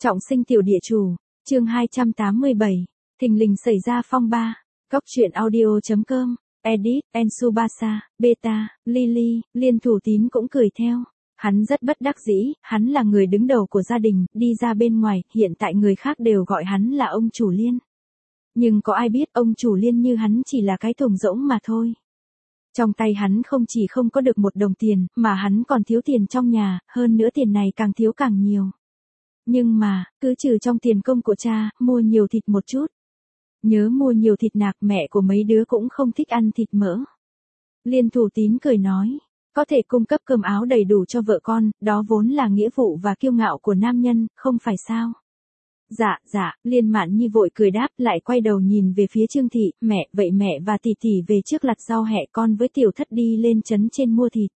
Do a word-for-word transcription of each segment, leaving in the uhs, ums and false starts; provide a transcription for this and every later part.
Trọng sinh tiểu địa chủ, chương hai trăm tám mươi bảy, thình lình xảy ra phong ba, góc truyện audio chấm com, edit, Ensubasa, Beta, Lily, Liên Thủ Tín cũng cười theo. Hắn rất bất đắc dĩ, hắn là người đứng đầu của gia đình, đi ra bên ngoài, hiện tại người khác đều gọi hắn là ông chủ Liên. Nhưng có ai biết ông chủ Liên như hắn chỉ là cái thùng rỗng mà thôi. Trong tay hắn không chỉ không có được một đồng tiền, mà hắn còn thiếu tiền trong nhà, hơn nữa tiền này càng thiếu càng nhiều. Nhưng mà, cứ trừ trong tiền công của cha, mua nhiều thịt một chút. Nhớ mua nhiều thịt nạc, mẹ của mấy đứa cũng không thích ăn thịt mỡ. Liên Thủ Tín cười nói, có thể cung cấp cơm áo đầy đủ cho vợ con, đó vốn là nghĩa vụ và kiêu ngạo của nam nhân, không phải sao? Dạ, dạ, Liên Mạn Nhi vội cười đáp, lại quay đầu nhìn về phía Trương Thị, mẹ, vậy mẹ và tỷ tỷ về trước lặt rau hẹ, con với Tiểu Thất đi lên trấn trên mua thịt.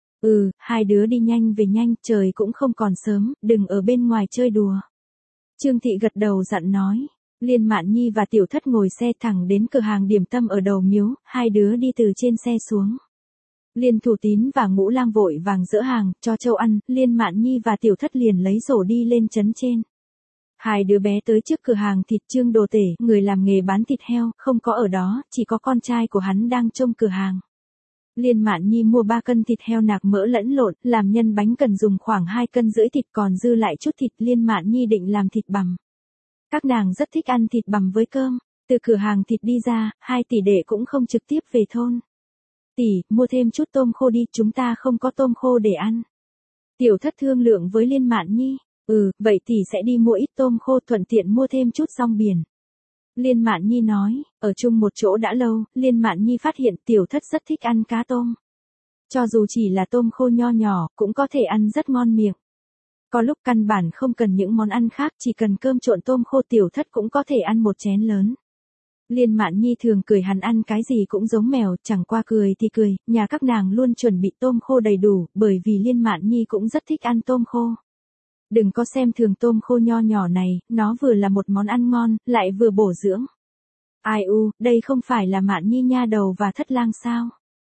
Ừ, hai đứa đi nhanh về nhanh, trời cũng không còn sớm, đừng ở bên ngoài chơi đùa. Trương Thị gật đầu dặn nói. Liên Mạn Nhi và Tiểu Thất ngồi xe thẳng đến cửa hàng điểm tâm ở đầu miếu, hai đứa đi từ trên xe xuống. Liên Thủ Tín và Ngũ Lang vội vàng dỡ hàng, cho trâu ăn, Liên Mạn Nhi và Tiểu Thất liền lấy rổ đi lên trấn trên. Hai đứa bé tới trước cửa hàng thịt Trương Đồ Tể, người làm nghề bán thịt heo, không có ở đó, chỉ có con trai của hắn đang trông cửa hàng. Liên Mạn Nhi mua ba cân thịt heo nạc mỡ lẫn lộn, làm nhân bánh cần dùng khoảng hai cân rưỡi thịt, còn dư lại chút thịt. Liên Mạn Nhi định làm thịt bằm. Các nàng rất thích ăn thịt bằm với cơm. Từ cửa hàng thịt đi ra, hai tỷ đệ cũng không trực tiếp về thôn. Tỷ, mua thêm chút tôm khô đi, chúng ta không có tôm khô để ăn. Tiểu Thất thương lượng với Liên Mạn Nhi. Ừ, vậy tỷ sẽ đi mua ít tôm khô, thuận tiện mua thêm chút rong biển. Liên Mạn Nhi nói, ở chung một chỗ đã lâu, Liên Mạn Nhi phát hiện Tiểu Thất rất thích ăn cá tôm. Cho dù chỉ là tôm khô nho nhỏ, cũng có thể ăn rất ngon miệng. Có lúc căn bản không cần những món ăn khác, chỉ cần cơm trộn tôm khô Tiểu Thất cũng có thể ăn một chén lớn. Liên Mạn Nhi thường cười hắn ăn cái gì cũng giống mèo, chẳng qua cười thì cười, nhà các nàng luôn chuẩn bị tôm khô đầy đủ, bởi vì Liên Mạn Nhi cũng rất thích ăn tôm khô. Đừng có xem thường tôm khô nho nhỏ này, nó vừa là một món ăn ngon, lại vừa bổ dưỡng. Ai u, đây không phải là Mạn Nhi nha đầu và Thất Lang sao?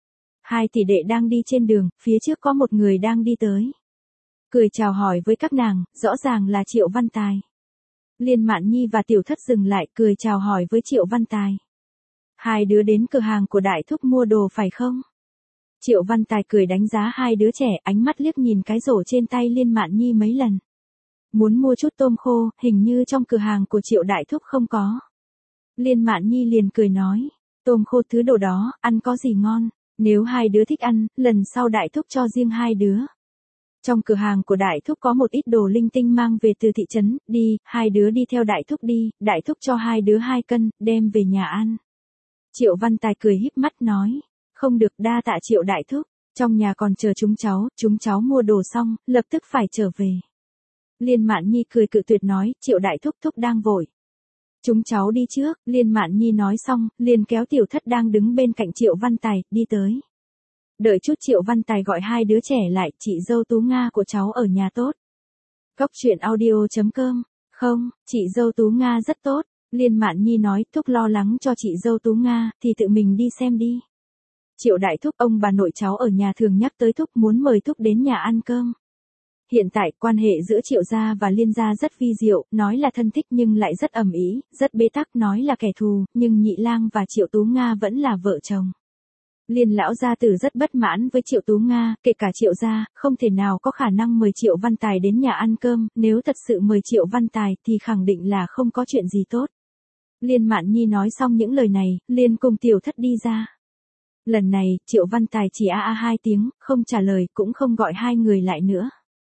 Hai tỷ đệ đang đi trên đường, phía trước có một người đang đi tới. Cười chào hỏi với các nàng, rõ ràng là Triệu Văn Tài. Liên Mạn Nhi và Tiểu Thất dừng lại, cười chào hỏi với Triệu Văn Tài. Hai đứa đến cửa hàng của Đại Thúc mua đồ phải không? Triệu Văn Tài cười đánh giá hai đứa trẻ, ánh mắt liếc nhìn cái rổ trên tay Liên Mạn Nhi mấy lần. Muốn mua chút tôm khô, hình như trong cửa hàng của Triệu Đại Thúc không có. Liên Mạn Nhi liền cười nói, tôm khô thứ đồ đó, ăn có gì ngon, nếu hai đứa thích ăn, lần sau Đại Thúc cho riêng hai đứa. Trong cửa hàng của Đại Thúc có một ít đồ linh tinh mang về từ thị trấn, đi, hai đứa đi theo Đại Thúc đi, Đại Thúc cho hai đứa hai cân, đem về nhà ăn. Triệu Văn Tài cười híp mắt nói, không được, đa tạ Triệu Đại Thúc, trong nhà còn chờ chúng cháu, chúng cháu mua đồ xong, lập tức phải trở về. Liên Mạn Nhi cười cự tuyệt nói, Triệu Đại Thúc Thúc đang vội. Chúng cháu đi trước, Liên Mạn Nhi nói xong, liền kéo Tiểu Thất đang đứng bên cạnh Triệu Văn Tài, đi tới. Đợi chút Triệu Văn Tài gọi hai đứa trẻ lại, chị dâu Tú Nga của cháu ở nhà tốt. Góc truyện audio chấm com, không, chị dâu Tú Nga rất tốt, Liên Mạn Nhi nói, Thúc lo lắng cho chị dâu Tú Nga, thì tự mình đi xem đi. Triệu Đại Thúc, ông bà nội cháu ở nhà thường nhắc tới Thúc, muốn mời Thúc đến nhà ăn cơm. Hiện tại, quan hệ giữa Triệu gia và Liên gia rất vi diệu, nói là thân thích nhưng lại rất ầm ĩ, rất bế tắc, nói là kẻ thù, nhưng Nhị Lang và Triệu Tú Nga vẫn là vợ chồng. Liên lão gia tử rất bất mãn với Triệu Tú Nga, kể cả Triệu gia, không thể nào có khả năng mời Triệu Văn Tài đến nhà ăn cơm, nếu thật sự mời Triệu Văn Tài thì khẳng định là không có chuyện gì tốt. Liên Mạn Nhi nói xong những lời này, liền cùng Tiểu Thất đi ra. Lần này, Triệu Văn Tài chỉ a a hai tiếng, không trả lời, cũng không gọi hai người lại nữa.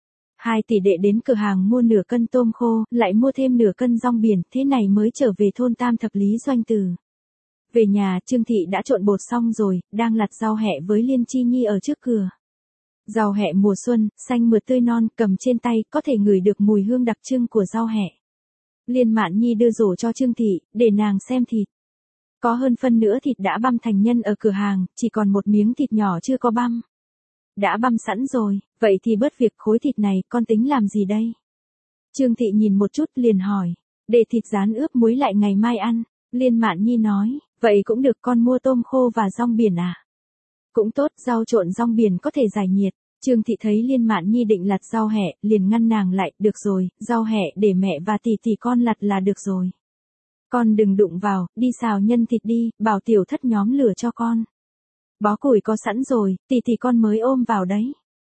Hai tỷ đệ đến cửa hàng mua nửa cân tôm khô, lại mua thêm nửa cân rong biển, thế này mới trở về thôn Tam Thập Lý Doanh Từ. Về nhà, Trương Thị đã trộn bột xong rồi, đang lặt rau hẹ với Liên Chi Nhi ở trước cửa. Rau hẹ mùa xuân, xanh mượt tươi non, cầm trên tay, có thể ngửi được mùi hương đặc trưng của rau hẹ. Liên Mạn Nhi đưa rổ cho Trương Thị, để nàng xem thịt. Có hơn phân nữa thịt đã băm thành nhân ở cửa hàng, chỉ còn một miếng thịt nhỏ chưa có băm. Đã băm sẵn rồi, vậy thì bớt việc, khối thịt này, con tính làm gì đây? Trương Thị nhìn một chút liền hỏi, để thịt rán ướp muối lại ngày mai ăn. Liên Mạn Nhi nói, vậy cũng được, con mua tôm khô và rong biển à? Cũng tốt, rau trộn rong biển có thể giải nhiệt. Trương Thị thấy Liên Mạn Nhi định lặt rau hẹ, liền ngăn nàng lại, được rồi, rau hẹ để mẹ và tỷ tỷ con lặt là được rồi. Con đừng đụng vào, đi xào nhân thịt đi, bảo tiểu thất nhóm lửa cho con. Bó củi có sẵn rồi, tỷ tỷ con mới ôm vào đấy.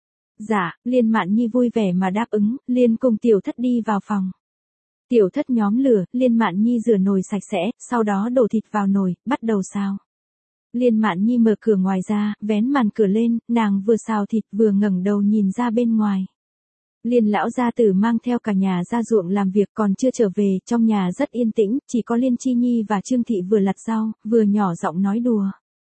Dạ, Liên Mạn Nhi vui vẻ mà đáp ứng, liền cùng tiểu thất đi vào phòng. Tiểu thất nhóm lửa, Liên Mạn Nhi rửa nồi sạch sẽ, sau đó đổ thịt vào nồi, bắt đầu xào. Liên Mạn Nhi mở cửa ngoài ra, vén màn cửa lên, nàng vừa xào thịt vừa ngẩng đầu nhìn ra bên ngoài. Liên lão gia tử mang theo cả nhà ra ruộng làm việc còn chưa trở về, trong nhà rất yên tĩnh, chỉ có Liên Chi Nhi và Trương Thị vừa lặt rau, vừa nhỏ giọng nói đùa.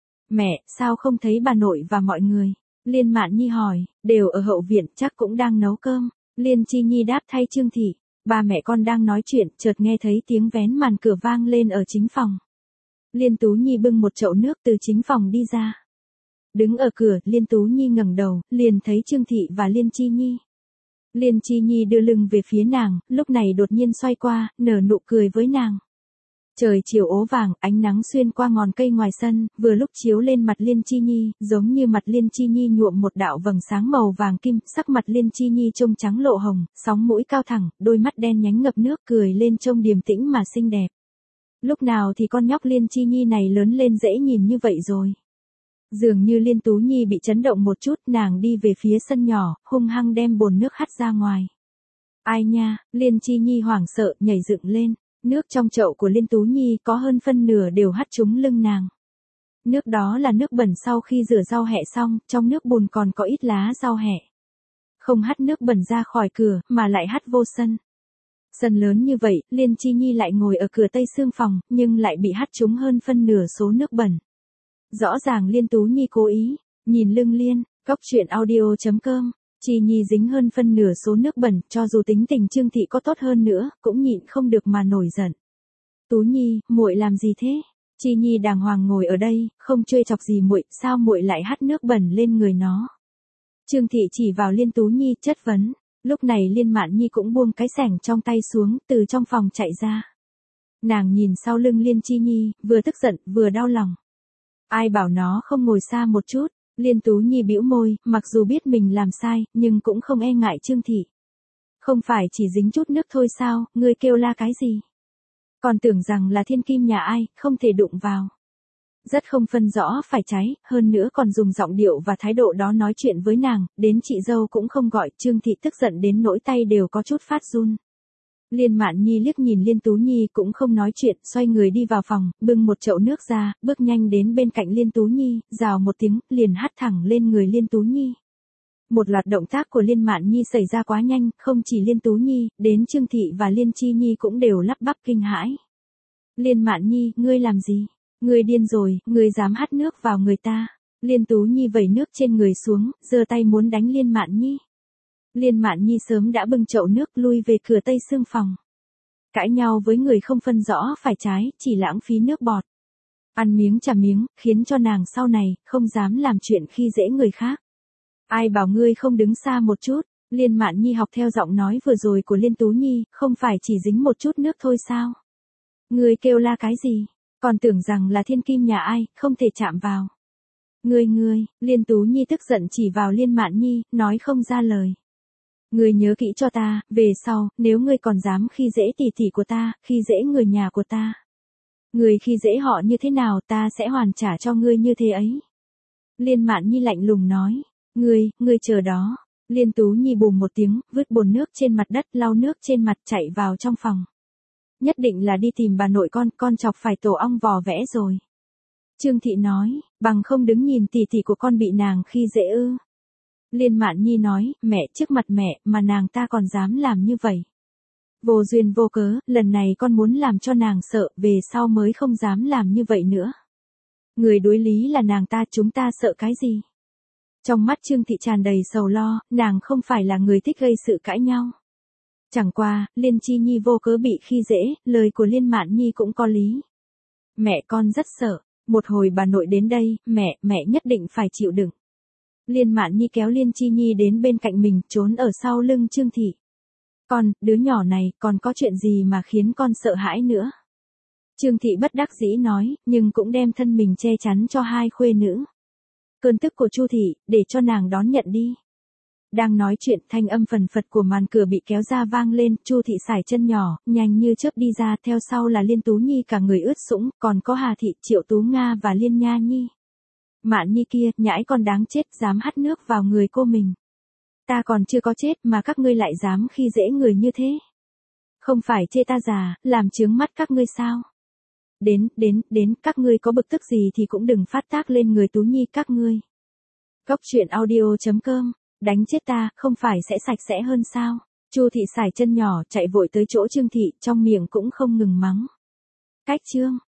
Mẹ, sao không thấy bà nội và mọi người? Liên Mạn Nhi hỏi, đều ở hậu viện, chắc cũng đang nấu cơm. Liên Chi Nhi đáp thay Trương Thị, ba mẹ con đang nói chuyện, chợt nghe thấy tiếng vén màn cửa vang lên ở chính phòng. Liên Tú Nhi bưng một chậu nước từ chính phòng đi ra. Đứng ở cửa, Liên Tú Nhi ngẩng đầu, liền thấy Trương Thị và Liên Chi Nhi. Liên Chi Nhi đưa lưng về phía nàng, lúc này đột nhiên xoay qua, nở nụ cười với nàng. Trời chiều ố vàng, ánh nắng xuyên qua ngọn cây ngoài sân, vừa lúc chiếu lên mặt Liên Chi Nhi, giống như mặt Liên Chi Nhi nhuộm một đạo vầng sáng màu vàng kim, sắc mặt Liên Chi Nhi trông trắng lộ hồng, sóng mũi cao thẳng, đôi mắt đen nhánh ngập nước, cười lên trông điềm tĩnh mà xinh đẹp. Lúc nào thì con nhóc Liên Chi Nhi này lớn lên dễ nhìn như vậy rồi. Dường như Liên Tú Nhi bị chấn động một chút, nàng đi về phía sân nhỏ, hung hăng đem bồn nước hắt ra ngoài. Ai nha, Liên Chi Nhi hoảng sợ, nhảy dựng lên. Nước trong chậu của Liên Tú Nhi có hơn phân nửa đều hắt trúng lưng nàng. Nước đó là nước bẩn sau khi rửa rau hẹ xong, trong nước bùn còn có ít lá rau hẹ. Không hắt nước bẩn ra khỏi cửa, mà lại hắt vô sân. Sân lớn như vậy, Liên Chi Nhi lại ngồi ở cửa tây xương phòng, nhưng lại bị hắt trúng hơn phân nửa số nước bẩn. Rõ ràng Liên Tú Nhi cố ý, nhìn lưng Liên, góc truyện audio chấm com. Chi Nhi dính hơn phân nửa số nước bẩn, cho dù tính tình Trương Thị có tốt hơn nữa, cũng nhịn không được mà nổi giận. Tú Nhi, muội làm gì thế? Chi Nhi đàng hoàng ngồi ở đây, không trêu chọc gì muội, sao muội lại hắt nước bẩn lên người nó? Trương Thị chỉ vào Liên Tú Nhi chất vấn. Lúc này Liên Mạn Nhi cũng buông cái xẻng trong tay xuống, từ trong phòng chạy ra. Nàng nhìn sau lưng Liên Chi Nhi, vừa tức giận, vừa đau lòng. Ai bảo nó không ngồi xa một chút? Liên Tú Nhi bĩu môi, mặc dù biết mình làm sai, nhưng cũng không e ngại Trương Thị. Không phải chỉ dính chút nước thôi sao, ngươi kêu la cái gì? Còn tưởng rằng là thiên kim nhà ai, không thể đụng vào. Rất không phân rõ phải trái, hơn nữa còn dùng giọng điệu và thái độ đó nói chuyện với nàng, đến chị dâu cũng không gọi, Trương Thị tức giận đến nỗi tay đều có chút phát run. Liên Mạn Nhi liếc nhìn Liên Tú Nhi cũng không nói chuyện, xoay người đi vào phòng, bưng một chậu nước ra, bước nhanh đến bên cạnh Liên Tú Nhi, rào một tiếng, liền hắt thẳng lên người Liên Tú Nhi. Một loạt động tác của Liên Mạn Nhi xảy ra quá nhanh, không chỉ Liên Tú Nhi, đến Trương Thị và Liên Chi Nhi cũng đều lắp bắp kinh hãi. Liên Mạn Nhi, ngươi làm gì? Ngươi điên rồi, ngươi dám hắt nước vào người ta. Liên Tú Nhi vẩy nước trên người xuống, giơ tay muốn đánh Liên Mạn Nhi. Liên Mạn Nhi sớm đã bưng chậu nước lui về cửa tây xương phòng. Cãi nhau với người không phân rõ phải trái, chỉ lãng phí nước bọt. Ăn miếng trả miếng, khiến cho nàng sau này, không dám làm chuyện khi dễ người khác. Ai bảo ngươi không đứng xa một chút? Liên Mạn Nhi học theo giọng nói vừa rồi của Liên Tú Nhi, không phải chỉ dính một chút nước thôi sao? Ngươi kêu la cái gì? Còn tưởng rằng là thiên kim nhà ai, không thể chạm vào. Ngươi ngươi, Liên Tú Nhi tức giận chỉ vào Liên Mạn Nhi, nói không ra lời. Ngươi nhớ kỹ cho ta, về sau, nếu ngươi còn dám khi dễ tỷ tỷ của ta, khi dễ người nhà của ta. Ngươi khi dễ họ như thế nào ta sẽ hoàn trả cho ngươi như thế ấy. Liên Mạn Nhi lạnh lùng nói, ngươi, ngươi chờ đó. Liên Tú Nhi bùm một tiếng, vứt bồn nước trên mặt đất, lau nước trên mặt chạy vào trong phòng. Nhất định là đi tìm bà nội con, con chọc phải tổ ong vò vẽ rồi. Trương Thị nói, bằng không đứng nhìn tỷ tỷ của con bị nàng khi dễ ư. Liên Mạn Nhi nói, mẹ, trước mặt mẹ, mà nàng ta còn dám làm như vậy. Vô duyên vô cớ, lần này con muốn làm cho nàng sợ, về sau mới không dám làm như vậy nữa. Người đối lý là nàng ta, chúng ta sợ cái gì? Trong mắt Trương Thị tràn đầy sầu lo, nàng không phải là người thích gây sự cãi nhau. Chẳng qua, Liên Chi Nhi vô cớ bị khi dễ, lời của Liên Mạn Nhi cũng có lý. Mẹ con rất sợ, một hồi bà nội đến đây, mẹ, mẹ nhất định phải chịu đựng. Liên Mạn Nhi kéo Liên Chi Nhi đến bên cạnh mình, trốn ở sau lưng Trương Thị. Con, đứa nhỏ này, còn có chuyện gì mà khiến con sợ hãi nữa? Trương Thị bất đắc dĩ nói, nhưng cũng đem thân mình che chắn cho hai khuê nữ. Cơn tức của Chu Thị, để cho nàng đón nhận đi. Đang nói chuyện, thanh âm phần phật của màn cửa bị kéo ra vang lên, Chu Thị sải chân nhỏ, nhanh như chớp đi ra, theo sau là Liên Tú Nhi cả người ướt sũng, còn có Hà Thị, Triệu Tú Nga và Liên Nha Nhi. Mạn Nhi kia, nhãi con đáng chết, dám hắt nước vào người cô mình. Ta còn chưa có chết mà các ngươi lại dám khi dễ người như thế. Không phải chê ta già, làm chướng mắt các ngươi sao? Đến, đến, đến, các ngươi có bực tức gì thì cũng đừng phát tác lên người Tú Nhi các ngươi. Góc truyện audio chấm com, đánh chết ta, không phải sẽ sạch sẽ hơn sao? Chu Thị sải chân nhỏ chạy vội tới chỗ Trương Thị, trong miệng cũng không ngừng mắng. Cách Trương.